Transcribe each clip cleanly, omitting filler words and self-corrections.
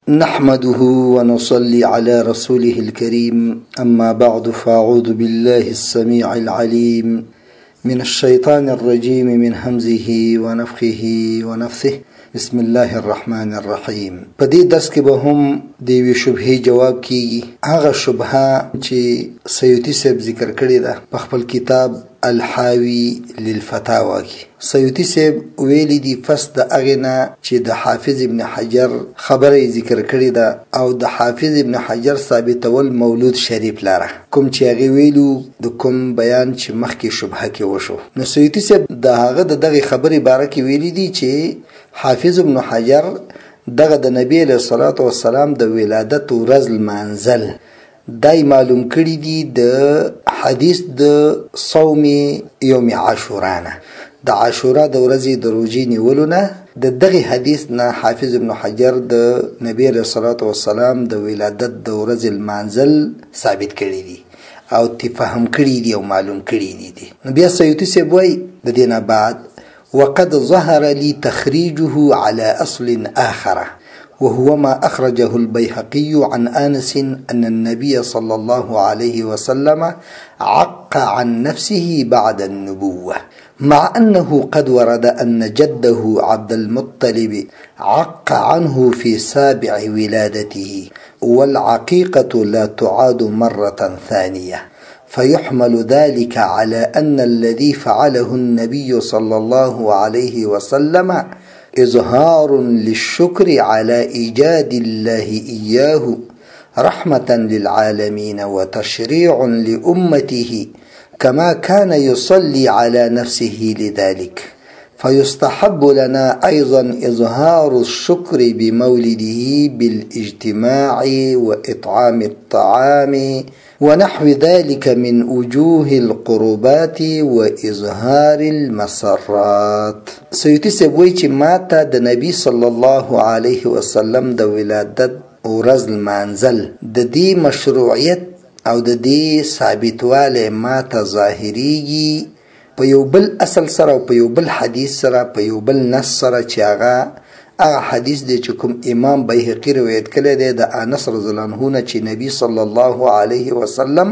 نحمده ونصلي على رسوله الكريم أما بعد فأعوذ بالله السميع العليم من الشيطان الرجيم من همزه ونفخه ونفثه بسم الله الرحمن الرحيم. په دې درس کې به هم د یوې شبهې جواب کیږي. هغه شبهه چې سیوطي صاحب ذکر کړې ده په خپل کتاب الحاوی للفتاوی کې. سیوطي صاحب ویلي دي پس د هغې نه چې د حافظ ابن حجر خبره ذکر کړې ده او د حافظ ابن حجر ثابتول مولود شریف لاره کوم چې هغې ویلو د کوم بیان چې مخکې شبهه کې وشو. نو سیوطي صاحب د هغه د دغې خبرې باره کې ویلي دي چې حافظ ابن حجر دغه د نبی علیه الصلاة والسلام د ولادت ورځ لمانځل دای معلوم کړي دي د حدیث د صوم یوم عاشورا نه، د عاشورا د ورځې د روژې نیولو نه. د دغه حدیث نه حافظ ابن حجر د نبی علیه الصلاة والسلام د ولادت د ورځې لمانځل ثابت کړي دي او تفهم کړي دي او معلوم کړي دي. نو بیا سیوطي صاحب وایي د دې نه بعد وقد ظهر لي تخريجه على أصل آخر وهو ما أخرجه البيهقي عن آنس أن النبي صلى الله عليه وسلم عق عن نفسه بعد النبوة، مع أنه قد ورد أن جده عبد المطلب عق عنه في سابع ولادته، والعقيقة لا تعاد مرة ثانية، فيحمل ذلك على أن الذي فعله النبي صلى الله عليه وسلم إظهار للشكر على إيجاد الله إياه رحمة للعالمين وتشريع لأمته، كما كان يصلي على نفسه لذلك. فيستحب لنا أيضا إظهار الشكر بمولده بالاجتماع وإطعام الطعام ونحو ذلك من وجوه القربات وإظهار المسرات. سیوطي صاحب وایي چې ماته د نبی صلی الله علیه وسلم د ولادت ورځ لمانځل د دې مشروعیت او د دې ثابتوالی ماته ظاهریږي په یو بل اصل سره او په یو بل حدیث سره په یو بل نص سره چې هغه حدیث دی چې کوم امام بیهقي روایت کړی دی د انس رضی الله عنه نه چې نبی صلی الله علیه وسلم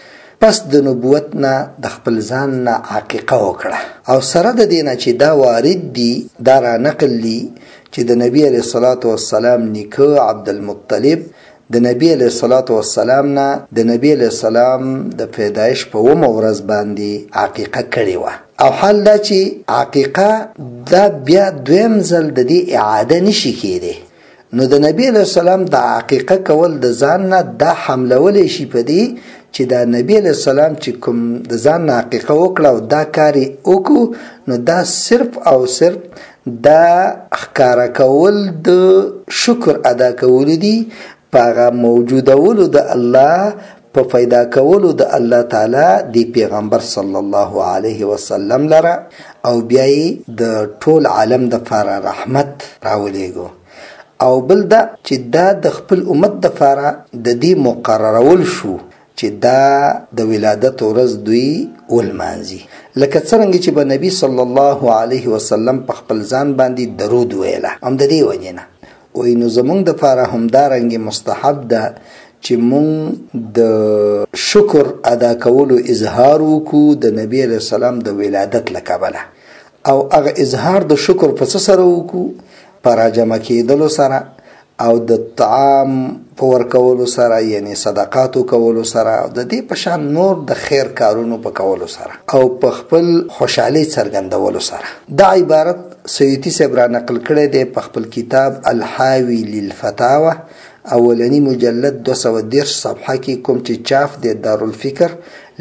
پس د نبوت نه د خپل ځان نه عقیقه وکړه او سره د دې نه چې دا وارد دي دا را نقل دي چې د نبی علیه الصلاة والسلام نیکه عبدالمطلب د نبی علیه الصلاة والسلام نه د نبی علیه السلام د پیدایش په اومه ورځ باندې عقیقه کړې وه او حال دا چې عقیقه دا بیا دویم ځل د دې اعاده نشي کېدی. نو د نبی علیه السلام د عقیقه کول د ځان نه دا حملولی شي په دې چې دا نبی علیه السلام چې کوم د ځان نه عقیقه وکړه او دا کار یې وکړو نو دا صرف او صرف دا ښکاره کول د شکر ادا کولو دي په هغه موجودولو د الله په پیدا کولو د الله تعالی دی پیغمبر صلی الله علیه وسلم لره او بیا یې د ټول عالم دپاره رحمت راولیږو او بل دا چې دا د خپل امت دپاره د دې مقررول شو چې دا د ولادت ورځ دوی ولمانځي لکه څرنګه چې به نبی صلی الله علیه وسلم په خپل ځان باندې درود ویله هم د دې وجې نه وایي نو زمونږ دپاره همدارنګې مستحب ده چې مونږ د شکر ادا کولو اظهار وکړو د نبی علیه السلام د ولادت له کبله او هغه اظهار د شکر په څه سره وکړو په راجمع کېدلو سره او د طعام په ورکولو سره یعنی صدقاتو کولو سره او د دې په شان نور د خیر کارونو په کولو سره او په خپل خوشحالۍ څرګندولو سره. دا عبارت سیوطي صاحب را نقل کړی دی په خپل کتاب الحاوی للفتاوی اولنی مجلد 210 صفحه کې کوم چې چاپ دی دارالفکر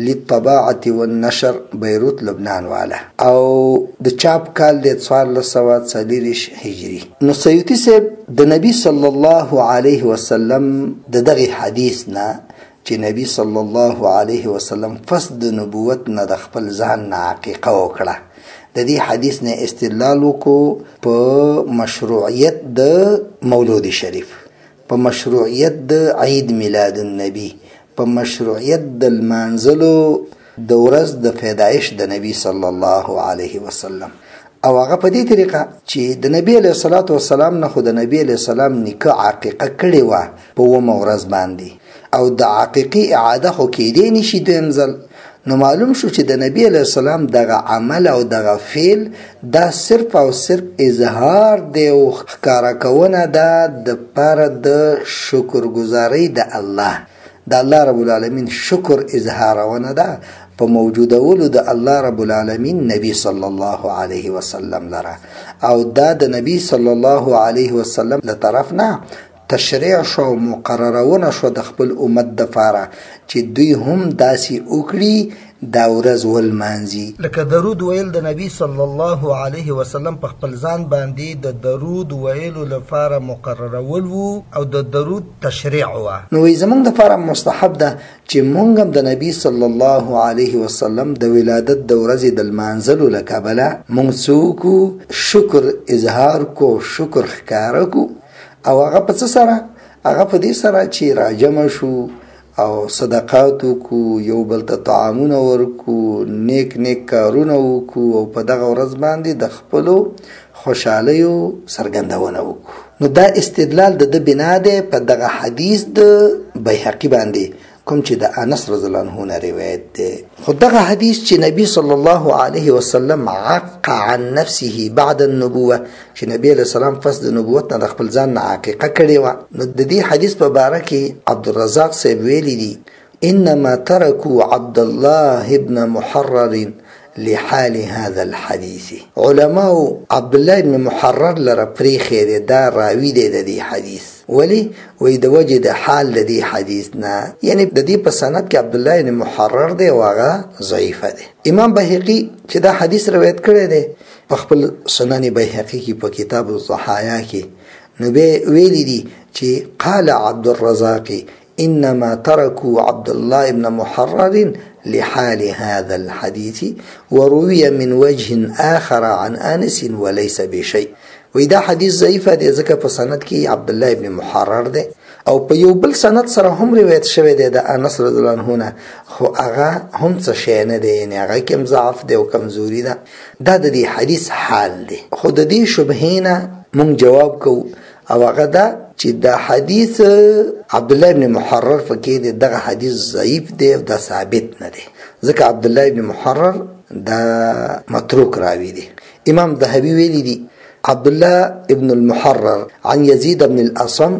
للطباعة والنشر بیروت لبنان والا او د چاپ کال دی 1440 هجری. نو سیوطي صاحب د نبی صلی الله علیه وسلم د دغه حدیث نه چې نبی صلی الله علیه وسلم پس د نبوت نه د خپل ځان نه عقیقه وکړه د دې حدیث نه استدلال وکړو په مشروعیت د مولود شریف، په مشروعیت د عید میلاد النبی، په مشروعیت د لمانځلو د ورځ د پیدایش د نبی صلی الله علیه وسلم او هغه په دې طریقه چې د نبی علیه الصلاۃ والسلام نه خو د نبی علیه السلام نیکه عقیقه کړې وه په 9 ورځ باندې او د عقیقې اعاده خو کېدی نشي دویم ځل. نو معلوم شو چې د نبی علیه السلام دغه عمل او دغه فعل دا صرف او صرف اظهار دی او ښکارا کونه ده د پاره د شکرګزارۍ د الله رب العالمین شکر اظهارونه ده په موجودولو د الله رب العالمین نبی صلی الله علیه وسلم لره او دا د نبی صلی الله علیه وسلم له طرف نه تشریع شو مقررونه شو د خپل امت د پاره چې دوی هم داسې وکړي دا ورځ ولمانځي. لکه درود ویل د نبی صلی الله علیه وسلم په خپل ځان باندې د درود ویلو لپاره مقررول وو او د درود تشریع وو. نو زمونږ د لپاره مستحب ده چې مونږ هم د نبی صلی الله علیه وسلم د ولادت د ورځې د لمانځلو له کبله مونږ څوک شکر اظهار کو شکر ښکاره کو او هغه په څه سره هغه په دې سره چې راجمع شو او صدقاتو کو یو بل ته طعامونه ورکو نیک کارونه وکړو او په دغه ورځ باندې د خپلو خوشحالیو څرګندونه وکړو. نو دا استدلال د بنا دی په دغه حدیث د بیهقي باندې کوم چې د انس رضی الله عنه نه روایت دی. خو دغه حدیث چې نبی صلی الله علیه وسلم عق عن نفسه بعد النبوه چې نبی علیہ السلام پس د نبوت نه د خپل ځان نه عقیقه کړې وه. نو د دې حدیث په باره کې عبدالرزاق صاحب ویلي دي انما تركوا عبد الله ابن محرر لحال هذا الحديث. علماء عبد الله بن محرر لره پریخې دی دا راوی دی د دې حدیث ولی وی د وجه د حال د دې حدیث نه یعنی د دې په سند کې عبد الله بن محرر دی او هغه ضعیف دی. امام بیهقي چې دا حدیث روایت کړی دی په خپل سنن بیهقي کې په کتاب الضحایا کې نو به ویلي دي چې قال عبد الرزاق انما تركوا عبد الله بن محرر لحال هذا الحديث وروي من وجه آخر عن آنس وليس بشيء. وی دا حدیث ضعیف دی ځکه په سند کې عبد الله ابن محرر دی او په یو بل سند سره هم روایت شوی دی د انس رضی الله عنه نه خو هغه هم څه شی نه دی یعنی هغه کوم ضعف دی او کمزوري ده. دا د دې حدیث حال دی. خو د دې شبهې نه مونږ جواب کوو او هغه دا چې دا حدیث عبد الله ابن محرر فکې دی دغه حدیث ضعیف دی او دا ثابت نه دی ځکه عبد الله ابن محرر دا متروک راوی دی. امام ذهبي ویلی دی عبد الله ابن المحرر عن يزيد بن الأصم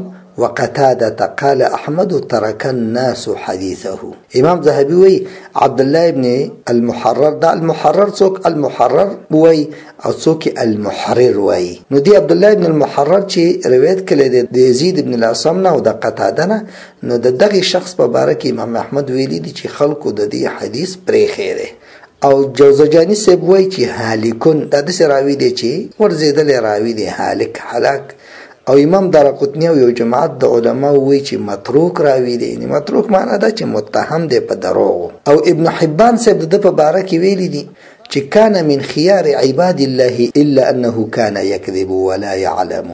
وقتادة قال أحمد ترك الناس حديثه. امام ذهبي وی عبد الله ابن المحرر دا المحرر څوک المحرر وی او څوک المحرر وی. نو دی عبد الله ابن المحرر چې روایت کړي د يزيد ابن الأصم نه او د قتاده نه نو دغه شخص په باره کې امام احمد ویلي دي چې خلکو د دې حدیث پرې خیره او جوزجانی صاحب وای چې هالکون دا د راوی دی چې ورزیدل راوی دی هلاک او امام دارقطنی او یو جماعت د علما وای چې متروک راوی دی. نه متروک معنی دا چې متهم دی په دروغ. او ابن حبان صاحب د په باره کې ویلی دی چې كان من خيار عباد الله إلا أنه كان يكذب ولا يعلم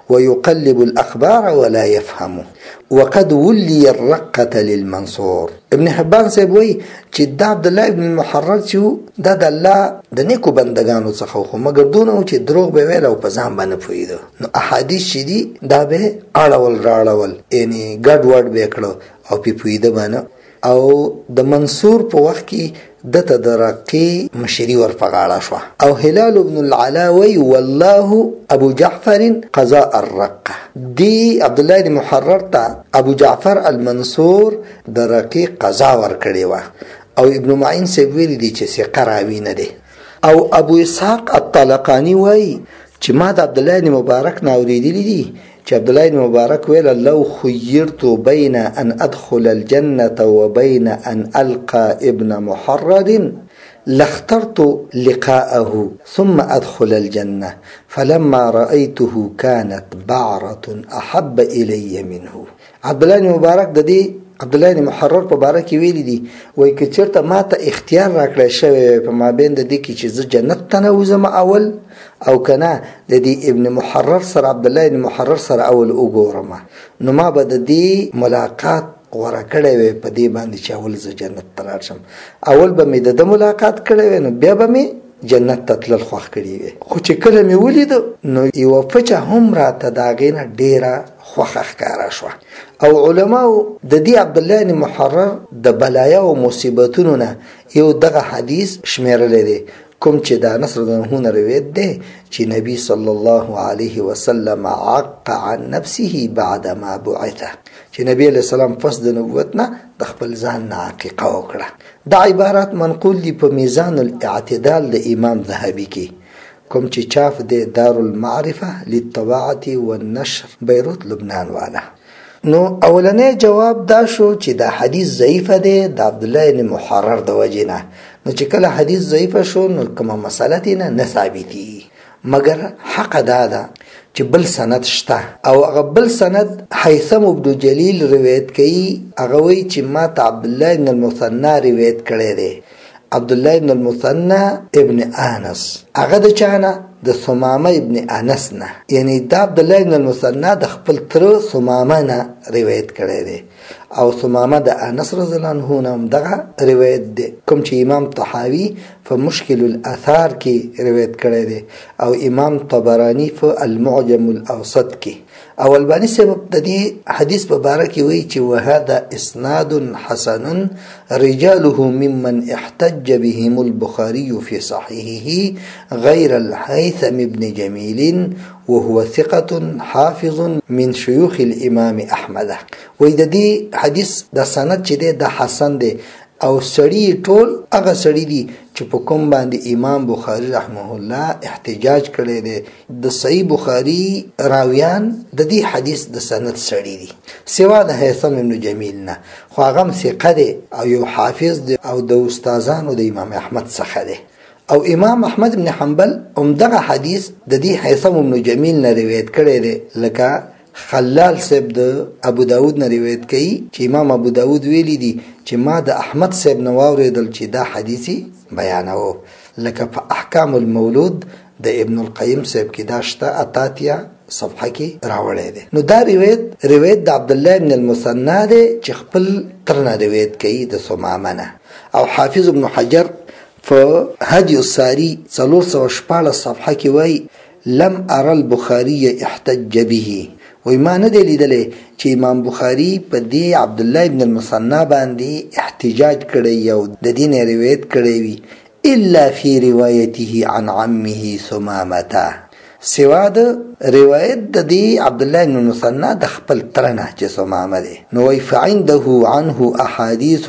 ويقلب الأخبار ولا يفهم وقد ولي الرقة للمنصور. ابن حبان صاحب وی چې دا عبد الله ابن محرر چې دا د الله د نیکو بندگانو څخه خو مګر دونه چې دروغ به ویل او په ځان باندې پویدو. نو احادیث چې دي دا به اړول راړول یعنی ګډ وډ به کړو او په پویده باندې او د منصور په وخت کې د تدرقی مشری ورفغاړه شو. او هلال ابن العلاوي والله ابو جعفر قضاء الرقه دی عبد الله بن محرر ته ابو جعفر المنصور د رقی قضا ورکړی و. او ابن معین سی ویل دي چې ثقه راوی نه دی. او ابو اسحاق الطلقانی وای چې ما د عبد الله بن مبارک ناوریدلی دي چې عبد الله بن مبارک ویل لو خيرت بين ان ادخل الجنه وبين ان القى ابن محرر لاخترت لقاءه ثم ادخل الجنه فلما رايته كانت بعره احب الي منه. عبد الله بن مبارک د دې عبد الله بن محرر په باره کې ویلي دي وای که چېرته ما ته اختیار راکړی شوی په مابین د دې کې چې زه جنت ته نوځم اول او کنه د دې ابن محرر سره عبد الله بن محرر سره اول وګورم نو ما به د دې ملاقات غوړه کړی وي په دې باندې چې اول زه جنت ته لاړ شم. اول به مې د ملاقات کړی وي نو بیا به مې جنت ته تلل خوښ کړي وي. خو چې کله مې ولید نو یو پچه هم راته د هغې نه ډېره خوښه ښکاره شوه. او علماو د دې عبدالله بن محرر د بلایا او مصیبتونو نه یو دغه حدیث شمیرلی دی، کوم چې د انس رضی الله عنه روایت دی چې نبی صلی الله علیه وسلم عق عن نفسه بعد ما بعث، چې نبی علیہ السلام پس د نبوت نه د خپل ځان نه عقیقه وکړه. دا عبارات منقول دي په میزان الاعتدال د امام ذهبي کې، کوم چې چاپ دی دار المعرفه للطباعه والنشر بیروت لبنان والا. نو اولنې جواب دا شو چې دا حدیث ضعیفه دی د عبدالله بن محرر د وجې نه. نو چې کله حدیث ضعیفه شو نو کومه مسله دې نه ثابتي، مګر حق دا ده چې بل سند شته او هغه بل سند هیثم بن جلیل روایت کوي. هغه وایي چې ما ته عبدالله بن المثنى روایت کړی دی، عبدالله بن المثنى ابن انس. هغه د چانه؟ د ثمامه ابن انس نه، یعنی دا عبدالله بن المثنى د خپل تر ثمامه نه روایت کړی دی. او ثمامه د انس رضی الله عنه نه هم دغه روایت دی، کوم چې امام طحاوی په مشکل الاثار کې روایت کړی دی او امام طبرانی په المعجم الاوسط کې. او البانی سبب د دې حدیث په باره کې وایي چې وهذا اسناد حسن رجاله ممن احتج بهم البخاري في صحيحه غير الهيثم بن جميل وهو ثقة حافظ من شيوخ الامام احمد. وایي د دې حدیث د سند چې دی د حسن دی او سړی ټول هغه سړی دی چې په کوم باندې امام بخاری رحمه الله احتجاج کړی دی. د صحیح بخاری راویان د دې حدیث د سند سړی دی سوا د هیثم بن جمیل نه، خو هغه ثقه دی او یو حافظ دی او د استادانو د امام احمد څخه دی. او امام احمد بن حنبل هم دغه حدیث د دې هیثم بن جمیل نه روایت کړی دی. لکه خلال صاحب د ابو داود نه روایت کوي چې امام ابو داود ویلی دی چې ما د احمد صاحب نه واورېدل چې دا حدیثي بیانوه. لکه په احکام المولود د ابن القیم صاحب کې دا شته اتاتیا صفحه کې راوړی دی. نو دا روایت د عبدالله بن المثنى دی چې خپل ترنه روایت کوي د ثمامه نه. او حافظ ابن حجر په هدی الساری 414 صفحه کې وایي لم ارى البخاري احتج به، وی ما نه دی لیدلی چې امام بخاری په دې عبدالله بن المثنى باندې احتجاج کړی او د دې نه روایت کړی وي الا فی روایته عن عمه ثمامه، سوا د روایت د دې عبدالله بن المثنى د خپل ترنه چې ثمامه دی. نو وی فعنده عنه احادیث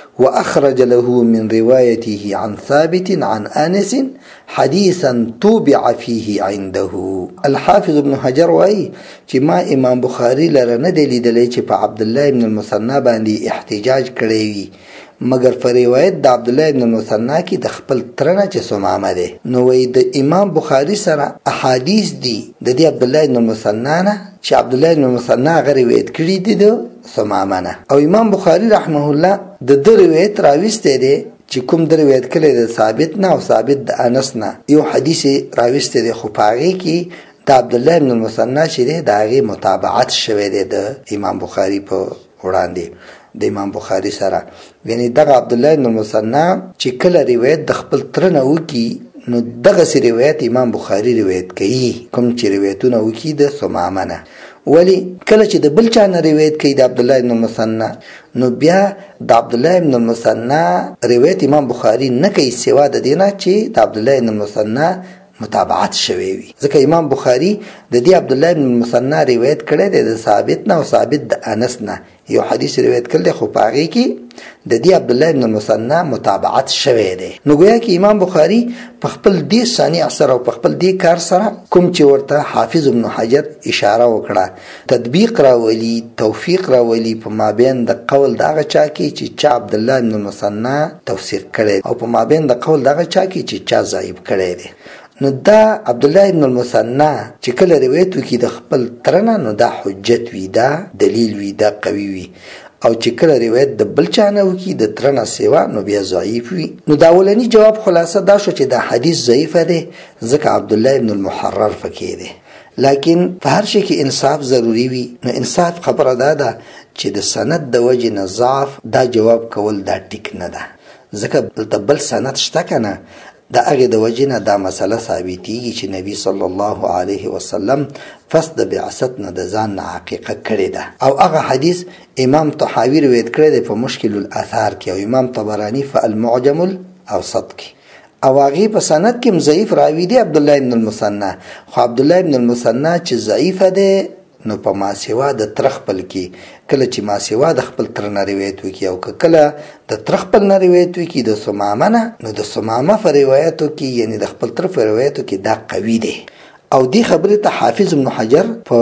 واخرج له من روايته عن ثابت عن انس حديثا توبع فيه عنده. الحافظ ابن حجر وايي چې ما امام بخاری لره نه دی لیدلی چې په عبدالله بن المثنى باندې احتجاج کړی وي، مگر په روایت د عبدالله بن المثنى کې د خپل ترنه چې ثمامه دی. نو وی د امام بخاری سره احادیث دي د دې عبدالله بن المثنى نه چې عبدالله بن المثنى هغه روایت کړي دي د ثمامه نه. او امام بخاری رحمه الله د دې روایت راوسته دی چې کوم د روایت کړي د ثابت نه او ثابت د انس نه یو حدیث راوسته دی، خو پاره کې د عبدالله بن المثنى چې دی د هغه متابعت شوی دی د امام بخاری په وړاندې د امام بخاری سره. یعنی دغه عبدالله بن المثنى چې کله روایت د خپل ترنه وکي نو دغه سی روایت امام بخاری روایت کوي کوم چې روایتونه وکي د ثمامه نه. ولی کله چې د بل چا نه روایت کوي د عبدالله بن المثنى نو بیا د عبدالله بن المثنى روایت امام بخاری نه کوي سوا د دینه چې د عبدالله بن المثنى متابعت شوی وي. ځکه امام بخاری د دې عبدالله بن المثنى روایت کړی دی د ثابت نه او ثابت د انس نه یو حدیث روایت کړل، خو پاغي کې د دې عبدالله بن المثنى متابعت شوی دی. نو گویا کې امام بخاری په خپل دې صانع سره او په خپل دې کار سره کوم چې ورته حافظ ابن حجر اشاره وکړه تطبیق راولي توفیق راولي په مابین د قول دغه چا کې چې چا عبدالله بن المثنى تفسیر کړي او په مابین د قول دغه چا کې چې چا ضعیف کړي دی. نو دا عبدالله بن المثنى چې کله روایت وکړي د خپل ترنه نو دا حجت وي، دا دلیل وي، دا قوي وي. او چې کله روایت د بل چا نه وکړي د ترنه سیوا نو بیا ضعیف وي. نو دا اولنی جواب خلاصه دا شو چې دا حدیث ضعیف دی ځکه عبدالله بن المحرر فکې دی. لیکن په هر شي کې انصاف ضروری وي. نو انصاف خبره ده چې د سند د وجې نه ضعف دا جواب کول دا ټیک نه ده، ځکه د بل سند شته کنه د هغې د وجې نه دا مسله ثابتېږي چې نبي صلی الله علیه وسلم پس د بعثت نه د ځان نه عقیقه کړې ده. او هغه حدیث امام طحاوي روایت کړی دی په مشکل الاثار کې او امام طبراني په المعجم الاوسط کې. او هغې په سند کې ضعیف راوي دی عبدالله ابن المثنى. خو عبدالله ابن المثنى چې ضعیفه دی نو په ماسوا د تر خپل کې کله چې ماسوا د خپل تر نه روایت وکړي او کله د تر خپل نه روایت وکړي د ثمامه نه، نو د ثمامه په روایتو کې یعنی د خپل تر په روایتو کې دا قوي دی. او دې خبرې ته حافظ ابن حجر په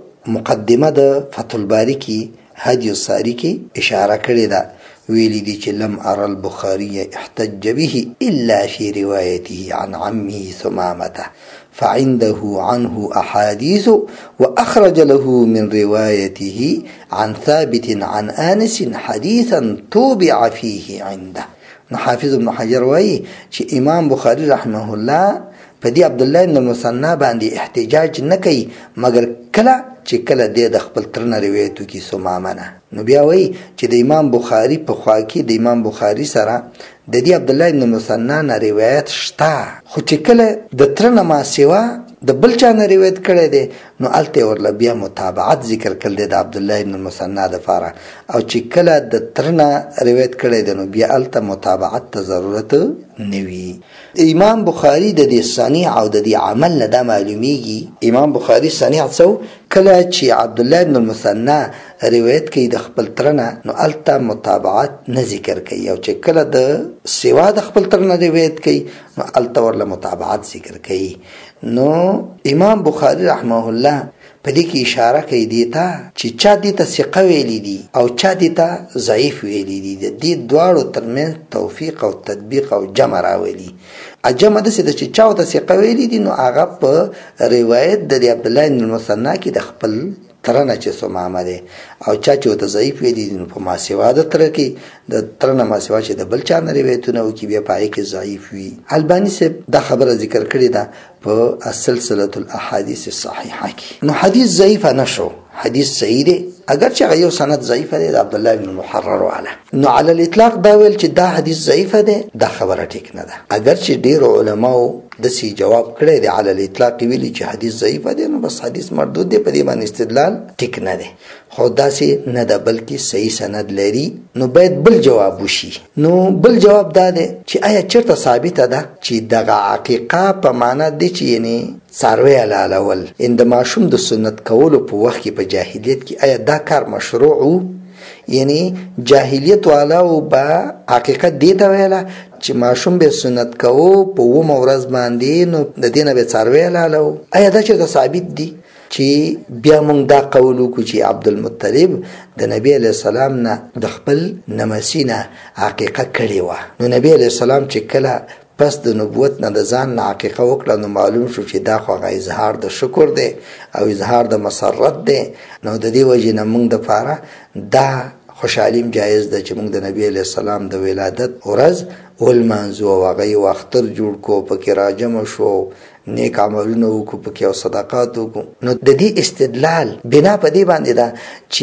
مقدمه د فتح الباری کې هدي الساری کې اشاره کړې ده. ویلی دی چې لم ارى البخاري احتج به الا في روايته عن عمه ثمامه فعنده عنه احاديث واخرج له من روايته عن ثابت عن انس حديثا توبع فيه عنده. حافظ ابن حجر وایي چې امام بخاری رحمه الله په دې عبد الله بن المثنى باندې احتجاج نه کوي مګر کله چې کله د خپل ترنه روایتو کې ثمامه نه. نو بیا وایي چې د امام بخاری په خوا کې د امام بخاری سره د دې عبد الله بن المثنى نه روایت شته، خو چې کله د ترنه ما سوا د بل چا نه روایت کړی دی نو الته ورله بیا متابعت ذکر کړل دی د عبد الله بن المثنى د فاره. او چې کله د ترنه روایت کړی دی نو بیا الته متابعت ته ضرورت نه وي. امام بخاری د دې صنیع او د دې عمل نه دا معلومیږي. امام بخاری صنیع څو کله چې عبد الله بن المثنى روایت کوي د خپل ترنه نو الته متابعت نه ذکر کوي، او چې کله د سوا د خپل ترنه روایت کوي نو الته ورله متابعت ذکر کوي. نو امام بخاری رحمه الله په دې کې اشاره کوي دیتا چې چا دې ته ثقه ویلي دي او چا دې ته ضعیف ویلي دي، د دې دواړو ترمنځ توفیق او تطبیق او جمع راولي. جمع داسې ده چې چا ته ثقه ویلي دي نو هغه په روایت د عبد الله بن المثنى کې د خپل ترنه چې ثمامه دی، او چا چې ته ضعیف ویلي دي نو په ماسوا د تر کې د ترنه ماسوا چې د بل چا نه روایتونه وکړي بیا پای کې ضعیف وي. البانی صاحب دا خبره ذکر کړې ده په السلسله الاحاديث الصحيحه کې. نو حدیث ضعیف نه شو، حدیث صحیح دی اگر چې یو سند ضعیف دی د عبد الله بن المحرر وعلى. نو علی الاطلاق دا ویل چې دا حدیث ضعیف دی دا خبره ټیک نه ده. اگر چې ډیر علماو د سی جواب کړی دی علی الاطلاق ویلي چې حدیث ضعیف دی نو بس حدیث مردود دی، په دې باندې استدلال ټیک نه دی. خو داسې نه ده بلکې صحیح سند لري. نو باید بل جواب وشي. نو بل جواب دا دی چې آیا چرته ثابته ده چې دغه عقیقه په معنا دی چې یعنی څاروی حلالول ان د ماشوم د سنت کولو په وخت کې په جاهلیت کې آیا دا کار مشروع وو؟ یعنی جاهلیت والاو با حقیقت دی ته ویله چې ماشوم به سنت کوو په ومه ورځ باندې نو د دې نه به څاروی حلالو. آیا دا چې ثابت دی؟ چې بیا مونږ دا قول وکړو چې عبدالمطلب د نبی علیه السلام نه د خپل نمسی نه عقیقه کړې وه. نو نبی علیه السلام چې کله پس د نبوت نه د ځان نه عقیقه وکړه نو معلوم شو چې دا خو هغه اظهار د شکر دی او اظهار د مسرت دی. نو د دې وجې نه مونږ دپاره دا خوشحالیم جایز ده چې مونږ د نبی علیه السلام د ولادت ورځ ولمانځو او هغه یو اختر جوړ کو، پکې راجمع شو، نیک عملونه وکړو پکې او صدقات وکړو. نو د دې استدلال بنا په دې باندې ده چې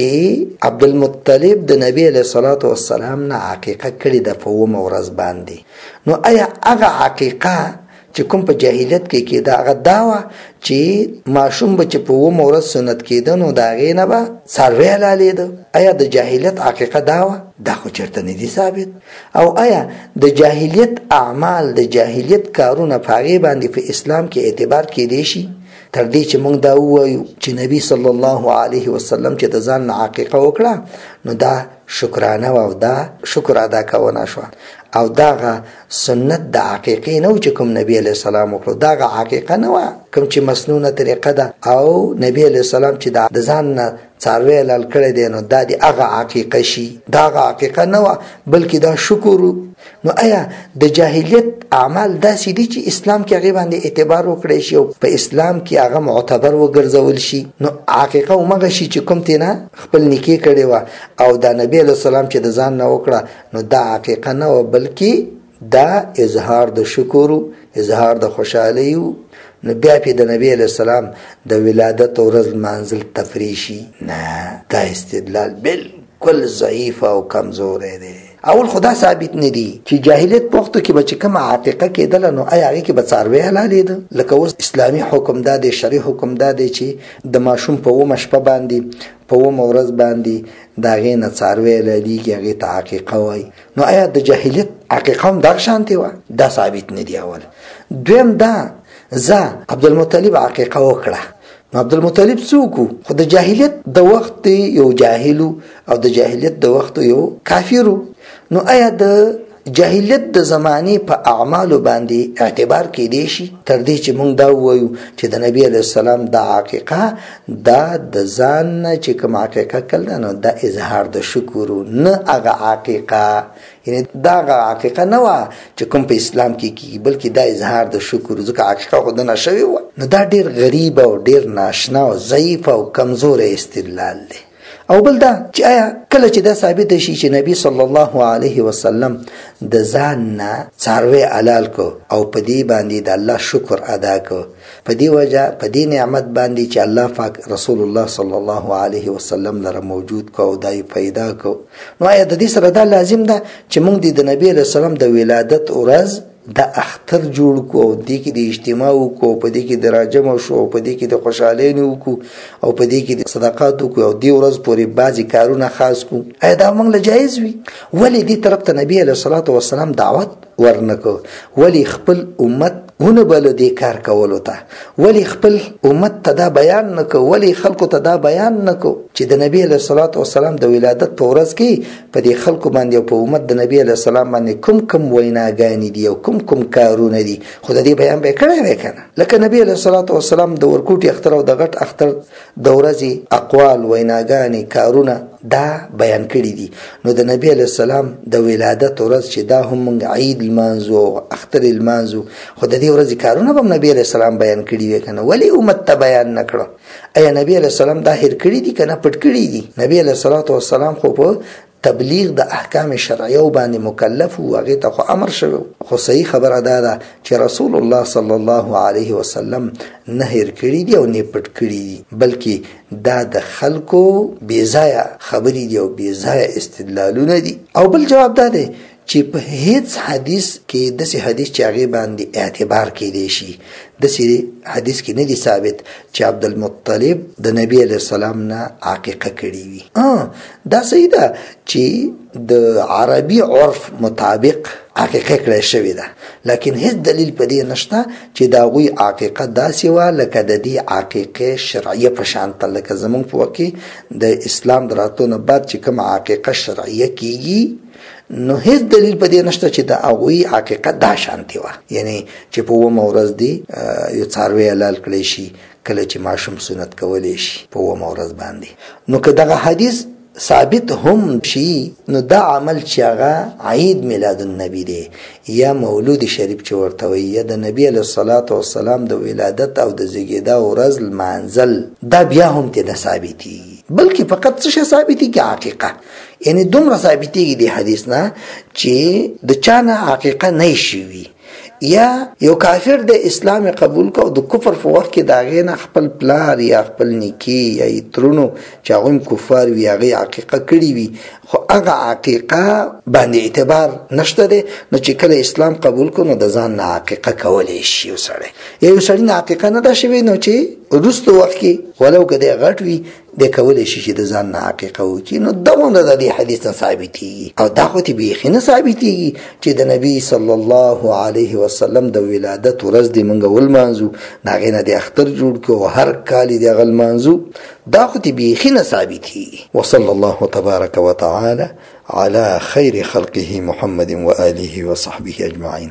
عبدالمطلب د نبی علیه الصلاة والسلام نه عقیقه کړې ده په اومه ورځ باندې. نو آیا هغه عقیقه چې کوم په جاهلیت کې کېده هغه دا وه چې ماشوم به چې په اومه ورځ سنت کېده نو د هغې نه به څاروی حلالېده؟ آیا د جاهلیت عقیقه دا وه؟ دا خو چېرته نه دي ثابت. او آیا د جاهلیت اعمال د جاهلیت کارونه په هغې باندې په اسلام کې اعتبار کېدی شي؟ تر دې چې موږ دا ووایو چې نبی صلی الله علیه وسلم چې د ځان نه عقیقه وکړه نو دا شکرانه او دا شکر ادا کونه شو، او داغه سنت د عقیقې نه و چې کوم نبی علیه السلام وکړو، داغه عقیقه نه وه کوم چې مسنونه طریقه ده او نبی علیه السلام چې د ځان نه څاروی حلال کړی دی نو دا د هغه عقیقه شي. داغه عقیقه نه وه بلکې دا شکر. نو آیا د جاهلیت اعمال داسې دي چې اسلام کې هغې باندې اعتبار وکړی شي او په اسلام کې هغه معتبر وګرځول شي؟ نو عقیقه همغه شي چې کوم تېنه خپل نیکي کړې وه او دا نبی علیه السلام چې د ځان نه وکړه نو دا عقیقه نه وه بلکې دا اظهار د شکر، اظهار د خوشحالۍ. نو بیا پې د نبی علیه السلام د ولادت ورځ لمانځل تفریح شي؟ نه، دا استدلال بالکل ضعیف او کمزور دی. اول خدا ثابت نه دي چې جاهلیت په وخت کې بچ کوم عقیقه کېدل نو هغه کې به څاروي حلال دي. لکه اوس اسلامي حکم دا دی، شرعي حکم دا دی چې د ماشوم په ومه شپه باندې په ومه ورځ باندې دا غي نه څاروي حلاليږي، هغه ته عقیقه وای. نو آیا د جاهلیت عقیقه هم دا شانتي و؟ دا ثابت نه دی. اول دویم دا عبدالمطلب عقیقه وکړه. نو عبدالمطلب څوک؟ خو د جاهلیت د وخت یو جاهلو او د جاهلیت د وخت یو کافرو. نو آیا د جاهلیت د زمانه په اعمالو باندې اعتبار کې دی شي تر دې چې موږ دا وایو چې د نبی علیه السلام د عقیقه دا د ځان چې کوم عقیقه کړل نو دا اظهار د شکر نه هغه عقیقه، یعنی دا عقیقه نه و چې کوم په اسلام کې کیږي، بلکې دا اظهار د شکر. ځکه عقیقه خو د نشوي و. نو دا ډیر غریب او ډیر ناشنا او ضعیف او کمزور استدلال دی. او بل دا چې آیا کله چې دا ثابت شي چې نبی صلی الله علیه وسلم د ځان نه څاروي حلال کو او په دې باندې د الله شکر ادا کو، په دې وجه په دې نعمت باندې چې الله پاک رسول الله صلی الله علیه وسلم لره موجود کو او دای پیدا کو، نو آیا د دې سره دا لازم ده چې موږ د نبی رسول الله د ولادت ورځ د اختر جوړ کو او دې کې د اجتماع کو، په دې کې د راجم شو، په دې کې د خوشالۍ نو کو، او په دې کې د صدقات کو، او دې ورځ پورې بعضی کارونه خاص کو؟ ایا دا موږ له جایز وي؟ ولی دې طرف ته نبی علیه الصلاۃ والسلام دعوت ورنکو؟ ولی خپل امت ونه بل دې کار کولو ته؟ ولی خپل امت ته دا بیان نکو؟ ولی خلکو ته دا بیان نکو چې د نبی علیه الصلاۃ والسلام د ولادت په ورځ کې په دې خلکو باندې او په امت د نبی علیه السلام باندې کوم ویناګانې دي او کوم کارونه دي؟ خو د دې بیان به کړی وای کنه. لکه نبی علیه الصلاۃ والسلام د ورکوټي اختر او د غټ اختر د ورځې اقوال ویناګانې کارونه دا بیان کړی دي. نو د نبی علیه السلام د ولادت ورځ چې دا هم موږ عید المانزو او اختر المانزو، خو د دې ورځې کارونه به نبی علیه السلام بیان کړي وي کنه. ولی امت ته بیان نکړو؟ ایا نبی علیه السلام دا هیر کړی دي کنه پټ کړی دي؟ نبی علیه الصلاۃ والسلام خو په تبلیغ د احکام شرعیه باندې مکلف او هغه ته خو امر شوی. خو صحیح خبره ده چې رسول الله صلی الله علیه وسلم نه هیر کړی دی او نه پټ کړی دی، بلکې دا د خلکو بې ځایه خبرې دي او بې ځایه استدلالونه دي. او بل جواب دا دی چې په هیڅ حدیث کې داسې حدیث چې هغې باندې اعتبار کېدی شي، داسې حدیث کې نه دی ثابت چې عبدالمطلب د نبی علیه السلام نه عقیقه کړې وي. دا صحیح ده چې د عربي عرف مطابق عقیقه کړی شوې ده، لیکن هیڅ دلیل په دې نشته چې د هغوی عقیقه داسې وه لکه د دې عقیقې شرعیه په شان ته. لکه زموږ په وخت کې د اسلام د راتلو نه بعد چې کومه عقیقه شرعیه کېږي، نو هیڅ دلیل په دې نشته چې د هغوی عقیقه دا شانتي وه، یعنی چې په اومه ورځ دی یو څاروی حلال کړی شي، کله چې ماشوم سنت کولی شي په اومه ورځ باندې. نو که دغه حدیث ثابت هم شي، نو دا عمل چې هغه عید میلاد النبی دی یا مولود شریف چې ورته وایي، یا د نبی علیه الصلاۃ والسلام د ولادت او د زیږېدا ورځ لمانځل، دا بیا هم ته نه ثابتېږي، بلکې فقط څه شی ثابتېږي؟ عقیقه. یعنی دومره ثابتېږي د حدیث نه چې د چا نه عقیقه نه شوي، یا یو کافر د اسلام قبول کو د کفر په وخت کې د هغې نه خپل پلار یا خپل نیکي یا ترونو چې هغوی هم کفار وي هغې عقیقه کړي وي، خو هغه عقیقه باندې اعتبار نشته دی. نو چې کله اسلام قبول کو نو د ځان نه عقیقه کولی شي یو سړی، یا یو سړي نه عقیقه نه ده شوې، نو چې وروسته وخت کې ولو که دی غټ وي دی کولی شي چې د ځان نه عقیقه وکړي. نو دومره د دې حدیث نه ثابتېږي، او دا خو ته بیخي نه ثابتېږي چې د نبي صلی الله علیه وسلم د ولادت ورځ دې موږ ولمانځو، د هغې نه د اختر جوړ کړو او هر کال یې د هغه لمانځو، دا خو ته بیخي نه ثابتېږي. وصلی الله تبارک وتعالی علی خیر خلقه محمد و آله و صحبه اجمعین.